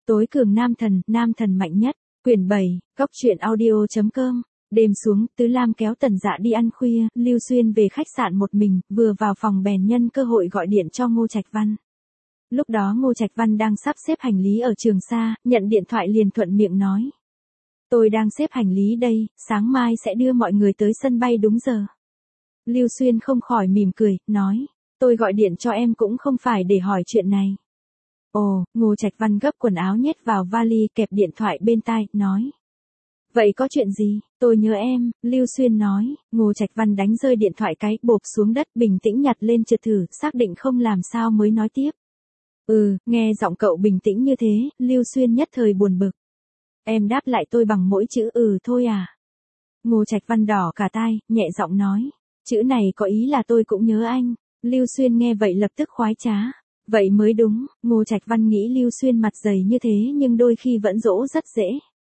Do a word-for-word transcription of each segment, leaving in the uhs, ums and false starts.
Tối cường nam thần, nam thần mạnh nhất, quyển bảy, góc truyện audio.com. Đêm xuống, Tứ Lam kéo Tần Dạ đi ăn khuya, Lưu Xuyên về khách sạn một mình, vừa vào phòng bèn nhân cơ hội gọi điện cho Ngô Trạch Văn. Lúc đó Ngô Trạch Văn đang sắp xếp hành lý ở Trường Sa, nhận điện thoại liền thuận miệng nói. Tôi đang xếp hành lý đây, sáng mai sẽ đưa mọi người tới sân bay đúng giờ. Lưu Xuyên không khỏi mỉm cười, nói, tôi gọi điện cho em cũng không phải để hỏi chuyện này. Ồ, Ngô Trạch Văn gấp quần áo nhét vào vali kẹp điện thoại bên tai, nói. Vậy có chuyện gì, tôi nhớ em, Lưu Xuyên nói, Ngô Trạch Văn đánh rơi điện thoại cái bộp xuống đất bình tĩnh nhặt lên trượt thử, xác định không làm sao mới nói tiếp. Ừ, nghe giọng cậu bình tĩnh như thế, Lưu Xuyên nhất thời buồn bực. Em đáp lại tôi bằng mỗi chữ ừ thôi à. Ngô Trạch Văn đỏ cả tai, nhẹ giọng nói, chữ này có ý là tôi cũng nhớ anh. Lưu Xuyên nghe vậy lập tức khoái trá. Vậy mới đúng, Ngô Trạch Văn nghĩ Lưu Xuyên mặt dày như thế nhưng đôi khi vẫn dỗ rất dễ.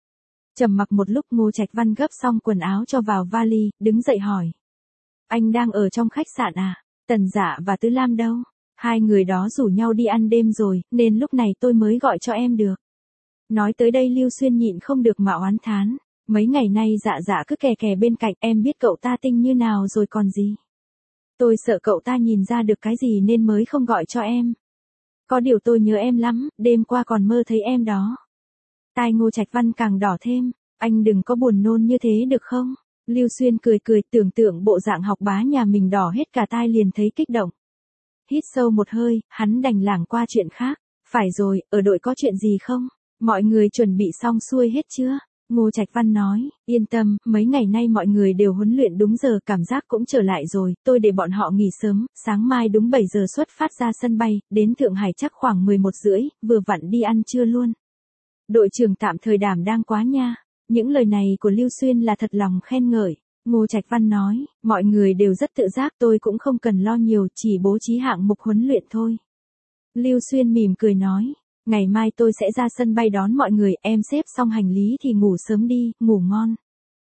Trầm mặc một lúc Ngô Trạch Văn gấp xong quần áo cho vào vali, đứng dậy hỏi. Anh đang ở trong khách sạn à? Tần Dạ và Tứ Lam đâu? Hai người đó rủ nhau đi ăn đêm rồi, nên lúc này tôi mới gọi cho em được. Nói tới đây Lưu Xuyên nhịn không được mà oán thán. Mấy ngày nay Dạ Dạ cứ kè kè bên cạnh, em biết cậu ta tinh như nào rồi còn gì. Tôi sợ cậu ta nhìn ra được cái gì nên mới không gọi cho em. Có điều tôi nhớ em lắm, đêm qua còn mơ thấy em đó. Tai Ngô Trạch Văn càng đỏ thêm, anh đừng có buồn nôn như thế được không? Lưu Xuyên cười cười tưởng tượng bộ dạng học bá nhà mình đỏ hết cả tai liền thấy kích động. Hít sâu một hơi, hắn đành lảng qua chuyện khác. Phải rồi, ở đội có chuyện gì không? Mọi người chuẩn bị xong xuôi hết chưa? Ngô Trạch Văn nói, yên tâm, mấy ngày nay mọi người đều huấn luyện đúng giờ, cảm giác cũng trở lại rồi, tôi để bọn họ nghỉ sớm, sáng mai đúng bảy giờ xuất phát ra sân bay, đến Thượng Hải chắc khoảng mười một rưỡi, vừa vặn đi ăn trưa luôn. Đội trưởng tạm thời đảm đang quá nha. Những lời này của Lưu Xuyên là thật lòng khen ngợi. Ngô Trạch Văn nói, mọi người đều rất tự giác, tôi cũng không cần lo nhiều, chỉ bố trí hạng mục huấn luyện thôi. Lưu Xuyên mỉm cười nói, ngày mai tôi sẽ ra sân bay đón mọi người, em xếp xong hành lý thì ngủ sớm đi, ngủ ngon.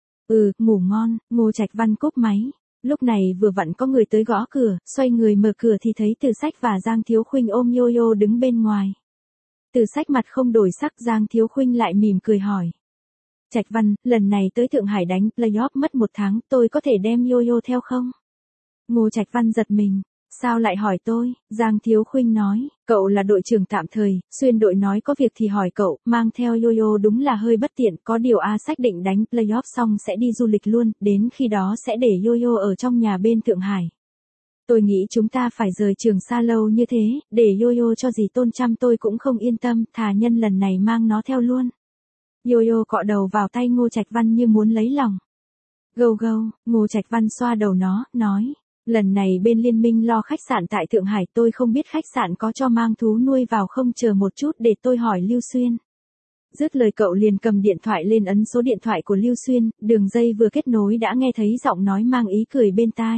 Ừ, ngủ ngon. Ngô Trạch Văn cúp máy. Lúc này vừa vặn có người tới gõ cửa, xoay người mở cửa thì thấy Từ Sách và Giang Thiếu Khuynh ôm Yo-Yo đứng bên ngoài. Từ Sách mặt không đổi sắc, Giang Thiếu Khuynh lại mỉm cười hỏi. Trạch Văn, lần này tới Thượng Hải đánh playoff mất một tháng, tôi có thể đem Yo-Yo theo không? Ngô Trạch Văn giật mình. Sao lại hỏi tôi? Giang Thiếu Khuynh nói, cậu là đội trưởng tạm thời, Xuyên đội nói có việc thì hỏi cậu, mang theo Yo-Yo đúng là hơi bất tiện, có điều A Sách định đánh playoff xong sẽ đi du lịch luôn, đến khi đó sẽ để Yo-Yo ở trong nhà bên Thượng Hải. Tôi nghĩ chúng ta phải rời Trường Sa lâu như thế, để Yo-Yo cho dì Tôn chăm tôi cũng không yên tâm, thà nhân lần này mang nó theo luôn. Yo-Yo cọ đầu vào tay Ngô Trạch Văn như muốn lấy lòng. Gâu gâu, Ngô Trạch Văn xoa đầu nó, nói. Lần này bên liên minh lo khách sạn tại Thượng Hải, tôi không biết khách sạn có cho mang thú nuôi vào không, chờ một chút để tôi hỏi Lưu Xuyên. Dứt lời cậu liền cầm điện thoại lên ấn số điện thoại của Lưu Xuyên, đường dây vừa kết nối đã nghe thấy giọng nói mang ý cười bên tai.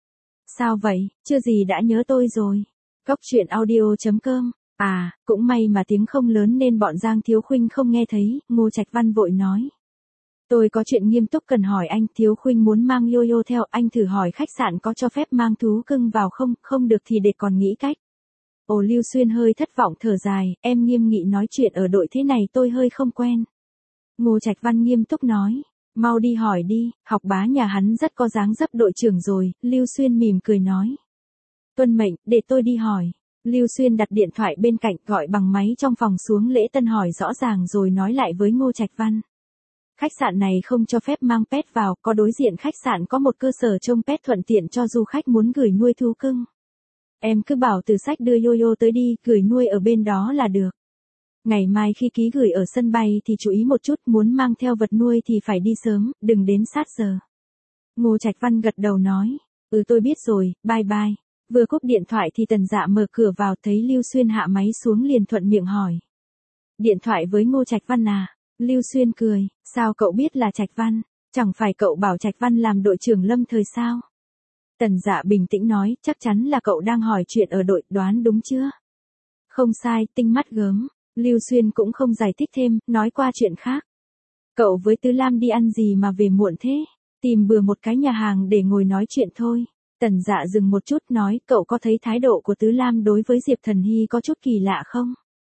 Sao vậy, chưa gì đã nhớ tôi rồi. Góc truyện audio.com. À, cũng may mà tiếng không lớn nên bọn Giang Thiếu Khuynh không nghe thấy, Ngô Trạch Văn vội nói. Tôi có chuyện nghiêm túc cần hỏi anh, Thiếu Khuynh muốn mang Yo-Yo theo, anh thử hỏi khách sạn có cho phép mang thú cưng vào không, không được thì để còn nghĩ cách. Ồ, Lưu Xuyên hơi thất vọng thở dài, em nghiêm nghị nói chuyện ở đội thế này tôi hơi không quen. Ngô Trạch Văn nghiêm túc nói, mau đi hỏi đi, học bá nhà hắn rất có dáng dấp đội trưởng rồi, Lưu Xuyên mỉm cười nói. Tuân mệnh, để tôi đi hỏi. Lưu Xuyên đặt điện thoại bên cạnh, gọi bằng máy trong phòng xuống lễ tân hỏi rõ ràng rồi nói lại với Ngô Trạch Văn. Khách sạn này không cho phép mang pet vào, có đối diện khách sạn có một cơ sở trông pet thuận tiện cho du khách muốn gửi nuôi thú cưng. Em cứ bảo Từ Sách đưa Yo-Yo tới đi, gửi nuôi ở bên đó là được. Ngày mai khi ký gửi ở sân bay thì chú ý một chút, muốn mang theo vật nuôi thì phải đi sớm, đừng đến sát giờ. Ngô Trạch Văn gật đầu nói, ừ tôi biết rồi, bye bye. Vừa cúp điện thoại thì Tần Dạ mở cửa vào, thấy Lưu Xuyên hạ máy xuống liền thuận miệng hỏi. Điện thoại với Ngô Trạch Văn à? Lưu Xuyên cười, sao cậu biết là Trạch Văn, chẳng phải cậu bảo Trạch Văn làm đội trưởng lâm thời sao? Tần Dạ bình tĩnh nói, chắc chắn là cậu đang hỏi chuyện ở đội, đoán đúng chưa? Không sai, tinh mắt gớm. Lưu Xuyên cũng không giải thích thêm, nói qua chuyện khác. Cậu với Tứ Lam đi ăn gì mà về muộn thế? Tìm bừa một cái nhà hàng để ngồi nói chuyện thôi. Tần Dạ dừng một chút nói, cậu có thấy thái độ của Tứ Lam đối với Diệp Thần Hy có chút kỳ lạ không?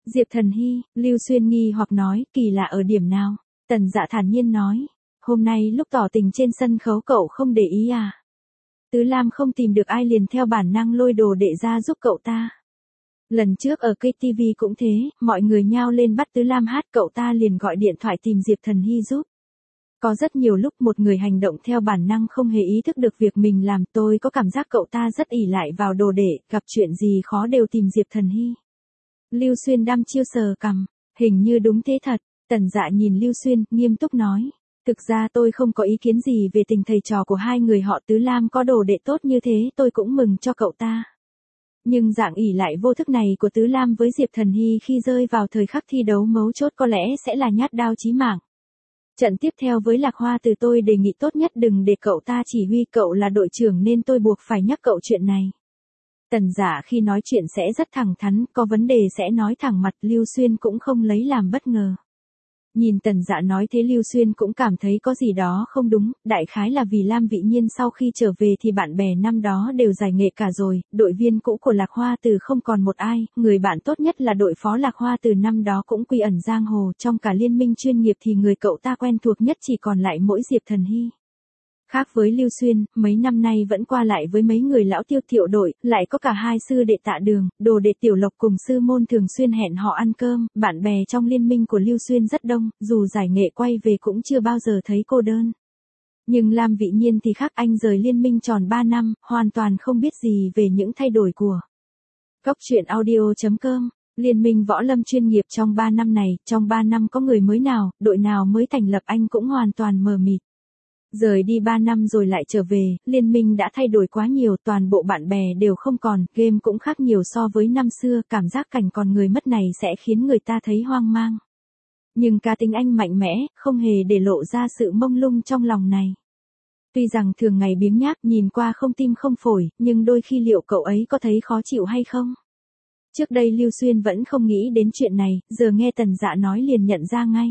Diệp Thần Hy, Lưu Xuyên nghi hoặc nói, kỳ lạ ở điểm nào? Tần Dạ thản nhiên nói, hôm nay lúc tỏ tình trên sân khấu cậu không để ý à? Tứ Lam không tìm được ai liền theo bản năng lôi đồ đệ ra giúp cậu ta. Lần trước ở ca tê vê cũng thế, mọi người nhao lên bắt Tứ Lam hát, cậu ta liền gọi điện thoại tìm Diệp Thần Hy giúp. Có rất nhiều lúc một người hành động theo bản năng không hề ý thức được việc mình làm, tôi có cảm giác cậu ta rất ỷ lại vào đồ đệ, gặp chuyện gì khó đều tìm Diệp Thần Hy. Lưu Xuyên đăm chiêu sờ cằm, hình như đúng thế thật. Tần Dạ nhìn Lưu Xuyên, nghiêm túc nói, thực ra tôi không có ý kiến gì về tình thầy trò của hai người họ. Tứ Lam có đồ đệ tốt như thế tôi cũng mừng cho cậu ta. Nhưng dạng ỷ lại vô thức này của Tứ Lam với Diệp Thần Hy khi rơi vào thời khắc thi đấu mấu chốt có lẽ sẽ là nhát đao chí mạng. Trận tiếp theo với Lạc Hoa Từ tôi đề nghị tốt nhất đừng để cậu ta chỉ huy, cậu là đội trưởng nên tôi buộc phải nhắc cậu chuyện này. Tần Dạ khi nói chuyện sẽ rất thẳng thắn, có vấn đề sẽ nói thẳng mặt, Lưu Xuyên cũng không lấy làm bất ngờ. Nhìn Tần Dạ nói thế Lưu Xuyên cũng cảm thấy có gì đó không đúng, đại khái là vì Lam Vị Nhiên sau khi trở về thì bạn bè năm đó đều giải nghệ cả rồi, đội viên cũ của Lạc Hoa Từ không còn một ai, người bạn tốt nhất là đội phó Lạc Hoa Từ năm đó cũng quy ẩn giang hồ, trong cả liên minh chuyên nghiệp thì người cậu ta quen thuộc nhất chỉ còn lại mỗi Diệp Thần Hy. Khác với Lưu Xuyên, mấy năm nay vẫn qua lại với mấy người lão Tiêu Thiệu đội, lại có cả hai sư đệ Tạ Đường, đồ đệ Tiểu Lộc cùng sư môn thường xuyên hẹn họ ăn cơm, bạn bè trong liên minh của Lưu Xuyên rất đông, dù giải nghệ quay về cũng chưa bao giờ thấy cô đơn. Nhưng Lam Vị Nhiên thì khác, anh rời liên minh tròn ba năm, hoàn toàn không biết gì về những thay đổi của Cóc truyện audio chấm com. Liên minh võ lâm chuyên nghiệp trong ba năm này, trong ba năm có người mới nào, đội nào mới thành lập anh cũng hoàn toàn mờ mịt. Rời đi ba năm rồi lại trở về, liên minh đã thay đổi quá nhiều, toàn bộ bạn bè đều không còn, game cũng khác nhiều so với năm xưa, cảm giác cảnh còn người mất này sẽ khiến người ta thấy hoang mang. Nhưng cá tính anh mạnh mẽ, không hề để lộ ra sự mông lung trong lòng này. Tuy rằng thường ngày biếng nhác, nhìn qua không tim không phổi, nhưng đôi khi liệu cậu ấy có thấy khó chịu hay không? Trước đây Lưu Xuyên vẫn không nghĩ đến chuyện này, giờ nghe Tần Dạ nói liền nhận ra ngay.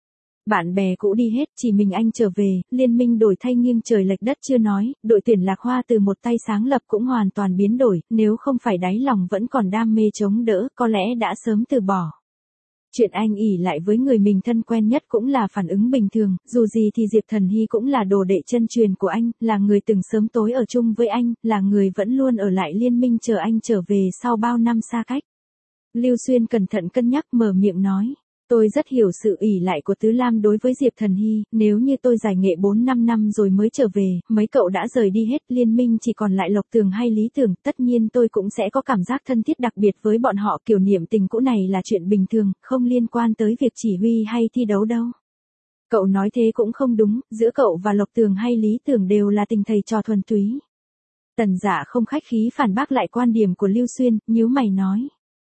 Bạn bè cũ đi hết, chỉ mình anh trở về, liên minh đổi thay nghiêng trời lệch đất chưa nói, đội tuyển Lạc Hoa Từ một tay sáng lập cũng hoàn toàn biến đổi, nếu không phải đáy lòng vẫn còn đam mê chống đỡ, có lẽ đã sớm từ bỏ. Chuyện anh ỷ lại với người mình thân quen nhất cũng là phản ứng bình thường, dù gì thì Diệp Thần Hy cũng là đồ đệ chân truyền của anh, là người từng sớm tối ở chung với anh, là người vẫn luôn ở lại liên minh chờ anh trở về sau bao năm xa cách. Lưu Xuyên cẩn thận cân nhắc mở miệng nói. Tôi rất hiểu sự ỷ lại của Tứ Lam đối với Diệp Thần Hy, nếu như tôi giải nghệ bốn năm năm rồi mới trở về, mấy cậu đã rời đi hết, liên minh chỉ còn lại Lộc Tường hay Lý Tưởng, tất nhiên tôi cũng sẽ có cảm giác thân thiết đặc biệt với bọn họ, kiểu niệm tình cũ này là chuyện bình thường, không liên quan tới việc chỉ huy hay thi đấu đâu. Cậu nói thế cũng không đúng, giữa cậu và Lộc Tường hay Lý Tưởng đều là tình thầy trò thuần túy. Tần Dạ không khách khí phản bác lại quan điểm của Lưu Xuyên, nhíu mày nói.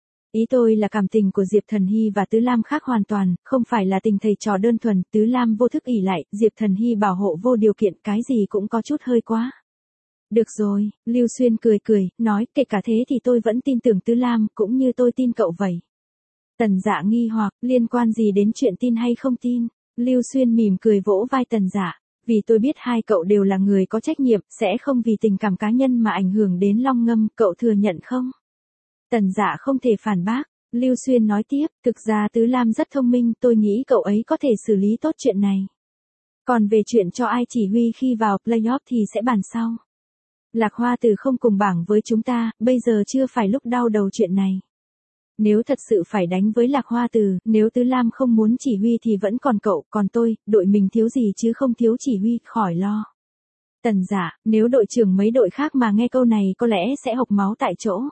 Ý tôi là cảm tình của Diệp Thần Hy và Tứ Lam khác hoàn toàn, không phải là tình thầy trò đơn thuần, Tứ Lam vô thức ỷ lại, Diệp Thần Hy bảo hộ vô điều kiện, cái gì cũng có chút hơi quá. Được rồi, Lưu Xuyên cười cười, nói, kể cả thế thì tôi vẫn tin tưởng Tứ Lam, cũng như tôi tin cậu vậy. Tần Dạ nghi hoặc, liên quan gì đến chuyện tin hay không tin? Lưu Xuyên mỉm cười vỗ vai Tần Dạ, vì tôi biết hai cậu đều là người có trách nhiệm, sẽ không vì tình cảm cá nhân mà ảnh hưởng đến Long Ngâm, cậu thừa nhận không? Tần Dạ không thể phản bác, Lưu Xuyên nói tiếp, thực ra Tứ Lam rất thông minh, tôi nghĩ cậu ấy có thể xử lý tốt chuyện này. Còn về chuyện cho ai chỉ huy khi vào playoff thì sẽ bàn sau. Lạc Hoa Từ không cùng bảng với chúng ta, bây giờ chưa phải lúc đau đầu chuyện này. Nếu thật sự phải đánh với Lạc Hoa Từ, nếu Tứ Lam không muốn chỉ huy thì vẫn còn cậu, còn tôi, đội mình thiếu gì chứ không thiếu chỉ huy, khỏi lo. Tần Dạ, nếu đội trưởng mấy đội khác mà nghe câu này có lẽ sẽ hộc máu tại chỗ.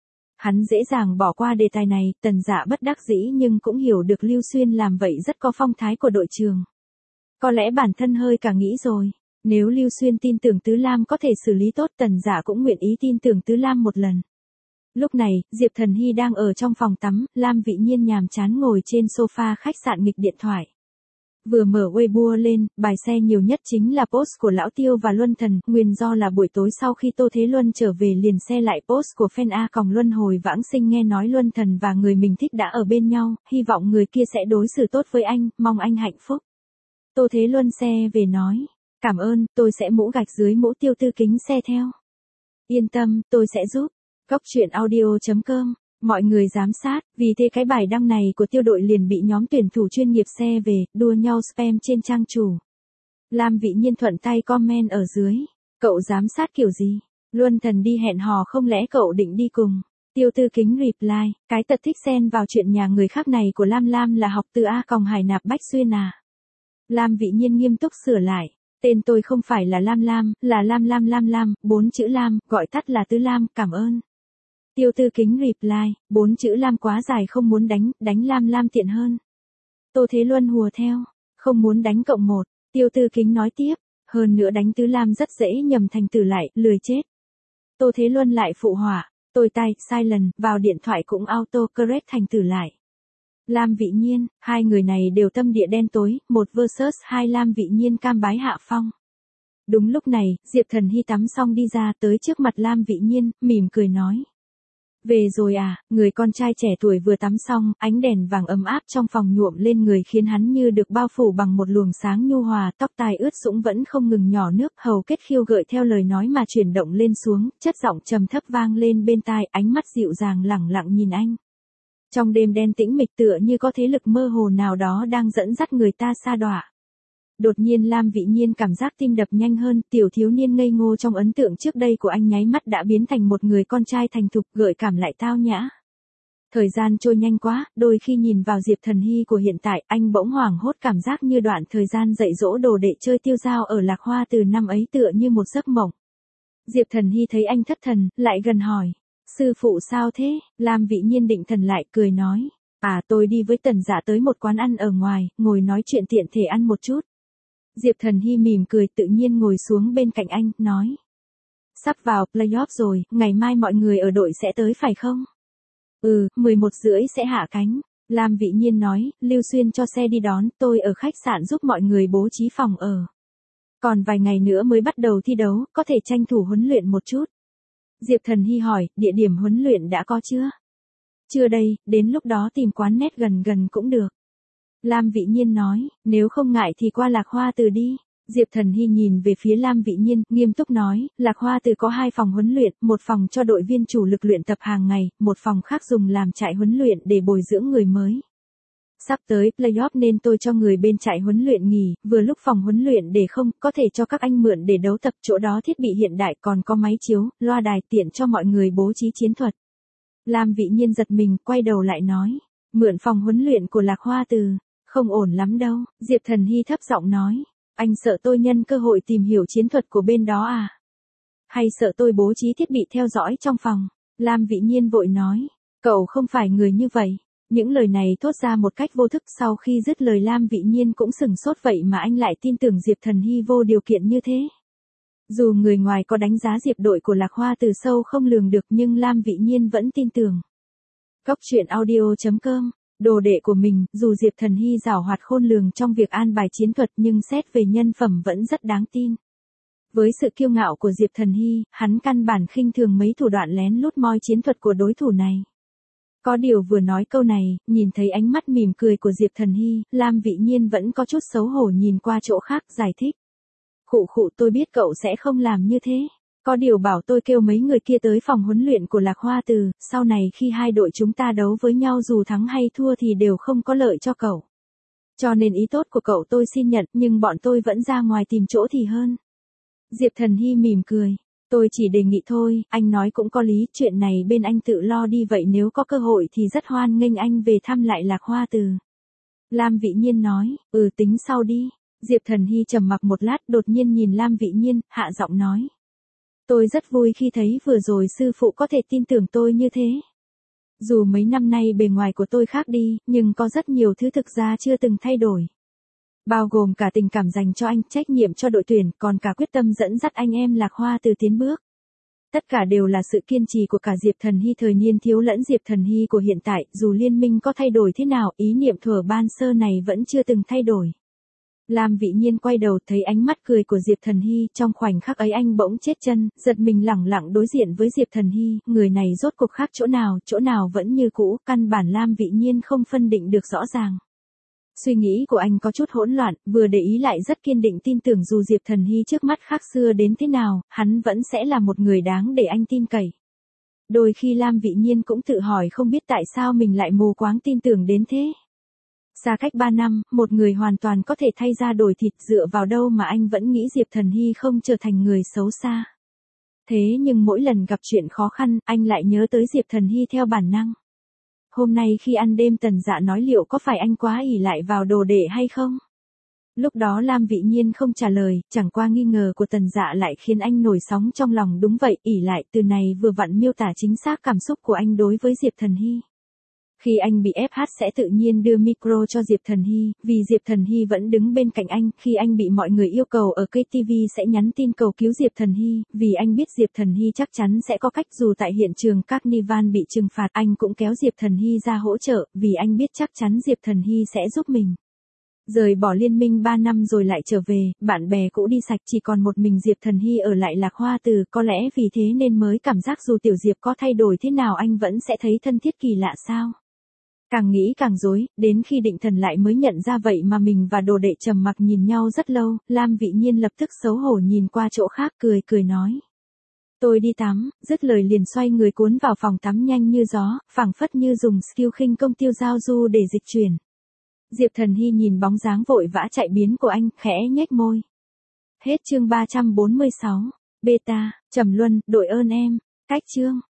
Hắn dễ dàng bỏ qua đề tài này, Tần Dạ bất đắc dĩ nhưng cũng hiểu được Lưu Xuyên làm vậy rất có phong thái của đội trường. Có lẽ bản thân hơi cả nghĩ rồi, nếu Lưu Xuyên tin tưởng Tứ Lam có thể xử lý tốt, Tần Dạ cũng nguyện ý tin tưởng Tứ Lam một lần. Lúc này, Diệp Thần Hy đang ở trong phòng tắm, Lam Vị Nhiên nhàm chán ngồi trên sofa khách sạn nghịch điện thoại. Vừa mở Weibo lên, bài xe nhiều nhất chính là post của Lão Tiêu và Luân Thần, nguyên do là buổi tối sau khi Tô Thế Luân trở về liền xe lại post của fan A còng Luân hồi vãng sinh, nghe nói Luân Thần và người mình thích đã ở bên nhau, hy vọng người kia sẽ đối xử tốt với anh, mong anh hạnh phúc. Tô Thế Luân xe về nói, cảm ơn, tôi sẽ mũ gạch dưới mũ Tiêu tư kính xe theo. Yên tâm, tôi sẽ giúp. Cóc truyện audio chấm com Mọi người giám sát, vì thế cái bài đăng này của tiêu đội liền bị nhóm tuyển thủ chuyên nghiệp xe về, đua nhau spam trên trang chủ. Lam Vị Nhiên thuận tay comment ở dưới. Cậu giám sát kiểu gì? Luân Thần đi hẹn hò không lẽ cậu định đi cùng? Tiêu Tư Kính reply, cái tật thích xen vào chuyện nhà người khác này của Lam Lam là học từ A còng Hải Nạp Bách Xuyên à? Lam Vị Nhiên nghiêm túc sửa lại. Tên tôi không phải là Lam Lam, là Lam Lam Lam Lam, bốn chữ Lam, gọi tắt là Tứ Lam, cảm ơn. Tiêu Tư Kính reply, bốn chữ Lam quá dài không muốn đánh, đánh Lam Lam tiện hơn. Tô Thế Luân hùa theo, không muốn đánh cộng một. Tiêu Tư Kính nói tiếp, hơn nữa đánh Tứ Lam rất dễ nhầm thành Tử lại, lười chết. Tô Thế Luân lại phụ họa, tôi tay, sai lần, vào điện thoại cũng auto correct thành Tử lại. Lam Vị Nhiên, hai người này đều tâm địa đen tối, một versus hai Lam Vị Nhiên cam bái hạ phong. Đúng lúc này, Diệp Thần Hy tắm xong đi ra tới trước mặt Lam Vị Nhiên, mỉm cười nói. Về rồi à, người con trai trẻ tuổi vừa tắm xong, ánh đèn vàng ấm áp trong phòng nhuộm lên người khiến hắn như được bao phủ bằng một luồng sáng nhu hòa, tóc tai ướt sũng vẫn không ngừng nhỏ nước, hầu kết khiêu gợi theo lời nói mà chuyển động lên xuống, chất giọng trầm thấp vang lên bên tai, ánh mắt dịu dàng lẳng lặng nhìn anh. Trong đêm đen tĩnh mịch tựa như có thế lực mơ hồ nào đó đang dẫn dắt người ta sa đọa. Đột nhiên Lam Vị Nhiên cảm giác tim đập nhanh hơn, tiểu thiếu niên ngây ngô trong ấn tượng trước đây của anh nháy mắt đã biến thành một người con trai thành thục, gợi cảm lại tao nhã. Thời gian trôi nhanh quá, đôi khi nhìn vào Diệp Thần Hy của hiện tại, anh bỗng hoảng hốt cảm giác như đoạn thời gian dạy dỗ đồ đệ chơi tiêu dao ở Lạc Hoa từ năm ấy tựa như một giấc mộng. Diệp Thần Hy thấy anh thất thần, lại gần hỏi. Sư phụ sao thế? Lam Vị Nhiên định thần lại, cười nói. À, tôi đi với Tần Dạ tới một quán ăn ở ngoài, ngồi nói chuyện tiện thể ăn một chút. Diệp Thần Hy mỉm cười tự nhiên ngồi xuống bên cạnh anh, nói. Sắp vào playoff rồi, ngày mai mọi người ở đội sẽ tới phải không? Ừ, mười một rưỡi sẽ hạ cánh. Lam Vị Nhiên nói, Lưu Xuyên cho xe đi đón, tôi ở khách sạn giúp mọi người bố trí phòng ở. Còn vài ngày nữa mới bắt đầu thi đấu, có thể tranh thủ huấn luyện một chút. Diệp Thần Hy hỏi, địa điểm huấn luyện đã có chưa? Chưa đây, đến lúc đó tìm quán nét gần gần cũng được. Lam Vị Nhiên nói, nếu không ngại thì qua Lạc Hoa Từ đi. Diệp Thần Hy nhìn về phía Lam Vị Nhiên, nghiêm túc nói, Lạc Hoa Từ có hai phòng huấn luyện, một phòng cho đội viên chủ lực luyện tập hàng ngày, một phòng khác dùng làm trại huấn luyện để bồi dưỡng người mới. Sắp tới playoff nên tôi cho người bên trại huấn luyện nghỉ, vừa lúc phòng huấn luyện để không, có thể cho các anh mượn để đấu tập, chỗ đó thiết bị hiện đại còn có máy chiếu, loa đài tiện cho mọi người bố trí chiến thuật. Lam Vị Nhiên giật mình, quay đầu lại nói, mượn phòng huấn luyện của Lạc Hoa Từ, không ổn lắm đâu. Diệp Thần Hy thấp giọng nói, anh sợ tôi nhân cơ hội tìm hiểu chiến thuật của bên đó à? Hay sợ tôi bố trí thiết bị theo dõi trong phòng? Lam Vị Nhiên vội nói, cậu không phải người như vậy. Những lời này thốt ra một cách vô thức, sau khi dứt lời Lam Vị Nhiên cũng sừng sốt, vậy mà anh lại tin tưởng Diệp Thần Hy vô điều kiện như thế. Dù người ngoài có đánh giá Diệp đội của Lạc Hoa Từ sâu không lường được nhưng Lam Vị Nhiên vẫn tin tưởng. Góc truyện audio chấm com, đồ đệ của mình, dù Diệp Thần Hy giảo hoạt khôn lường trong việc an bài chiến thuật nhưng xét về nhân phẩm vẫn rất đáng tin. Với sự kiêu ngạo của Diệp Thần Hy, hắn căn bản khinh thường mấy thủ đoạn lén lút moi chiến thuật của đối thủ này. Có điều vừa nói câu này, nhìn thấy ánh mắt mỉm cười của Diệp Thần Hy, Lam Vị Nhiên vẫn có chút xấu hổ nhìn qua chỗ khác, giải thích. Khụ khụ, tôi biết cậu sẽ không làm như thế. Có điều bảo tôi kêu mấy người kia tới phòng huấn luyện của Lạc Hoa Từ, sau này khi hai đội chúng ta đấu với nhau dù thắng hay thua thì đều không có lợi cho cậu. Cho nên ý tốt của cậu tôi xin nhận, nhưng bọn tôi vẫn ra ngoài tìm chỗ thì hơn. Diệp Thần Hy mỉm cười. Tôi chỉ đề nghị thôi, anh nói cũng có lý, chuyện này bên anh tự lo đi, vậy nếu có cơ hội thì rất hoan nghênh anh về thăm lại Lạc Hoa Từ. Lam Vị Nhiên nói, ừ tính sau đi. Diệp Thần Hy trầm mặc một lát, đột nhiên nhìn Lam Vị Nhiên, hạ giọng nói. Tôi rất vui khi thấy vừa rồi sư phụ có thể tin tưởng tôi như thế. Dù mấy năm nay bề ngoài của tôi khác đi, nhưng có rất nhiều thứ thực ra chưa từng thay đổi. Bao gồm cả tình cảm dành cho anh, trách nhiệm cho đội tuyển, còn cả quyết tâm dẫn dắt anh em Lạc Hoa Từ tiến bước. Tất cả đều là sự kiên trì của cả Diệp Thần Hy thời niên thiếu lẫn Diệp Thần Hy của hiện tại, dù liên minh có thay đổi thế nào, ý niệm thuở ban sơ này vẫn chưa từng thay đổi. Lam Vị Nhiên quay đầu thấy ánh mắt cười của Diệp Thần Hy, trong khoảnh khắc ấy anh bỗng chết chân, giật mình lẳng lặng đối diện với Diệp Thần Hy, người này rốt cuộc khác chỗ nào, chỗ nào vẫn như cũ, căn bản Lam Vị Nhiên không phân định được rõ ràng. Suy nghĩ của anh có chút hỗn loạn, vừa để ý lại rất kiên định tin tưởng dù Diệp Thần Hy trước mắt khác xưa đến thế nào, hắn vẫn sẽ là một người đáng để anh tin cậy. Đôi khi Lam Vị Nhiên cũng tự hỏi không biết tại sao mình lại mù quáng tin tưởng đến thế. Xa cách ba năm, một người hoàn toàn có thể thay da đổi thịt, dựa vào đâu mà anh vẫn nghĩ Diệp Thần Hy không trở thành người xấu xa. Thế nhưng mỗi lần gặp chuyện khó khăn, anh lại nhớ tới Diệp Thần Hy theo bản năng. Hôm nay khi ăn đêm Tần Dạ nói liệu có phải anh quá ỷ lại vào đồ đệ hay không? Lúc đó Lam Vị Nhiên không trả lời, chẳng qua nghi ngờ của Tần Dạ lại khiến anh nổi sóng trong lòng. Đúng vậy, ỷ lại từ này vừa vặn miêu tả chính xác cảm xúc của anh đối với Diệp Thần Hy. Khi anh bị ép hát sẽ tự nhiên đưa micro cho Diệp Thần Hy, vì Diệp Thần Hy vẫn đứng bên cạnh anh. Khi anh bị mọi người yêu cầu ở ca tê vê sẽ nhắn tin cầu cứu Diệp Thần Hy, vì anh biết Diệp Thần Hy chắc chắn sẽ có cách. Dù tại hiện trường Carnival bị trừng phạt, anh cũng kéo Diệp Thần Hy ra hỗ trợ, vì anh biết chắc chắn Diệp Thần Hy sẽ giúp mình. Rời bỏ liên minh ba năm rồi lại trở về, bạn bè cũ đi sạch, chỉ còn một mình Diệp Thần Hy ở lại Lạc Hoa Từ. Có lẽ vì thế nên mới cảm giác dù Tiểu Diệp có thay đổi thế nào anh vẫn sẽ thấy thân thiết kỳ lạ sao. Càng nghĩ càng rối, đến khi Định Thần lại mới nhận ra vậy mà mình và đồ đệ trầm mặc nhìn nhau rất lâu. Lam Vị Nhiên lập tức xấu hổ nhìn qua chỗ khác, cười cười nói. Tôi đi tắm, dứt lời liền xoay người cuốn vào phòng tắm nhanh như gió, phảng phất như dùng skill khinh công tiêu giao du để dịch chuyển. Diệp Thần Hy nhìn bóng dáng vội vã chạy biến của anh, khẽ nhếch môi. Hết chương ba trăm bốn mươi sáu. Beta, Trầm Luân, đội ơn em. Cách chương.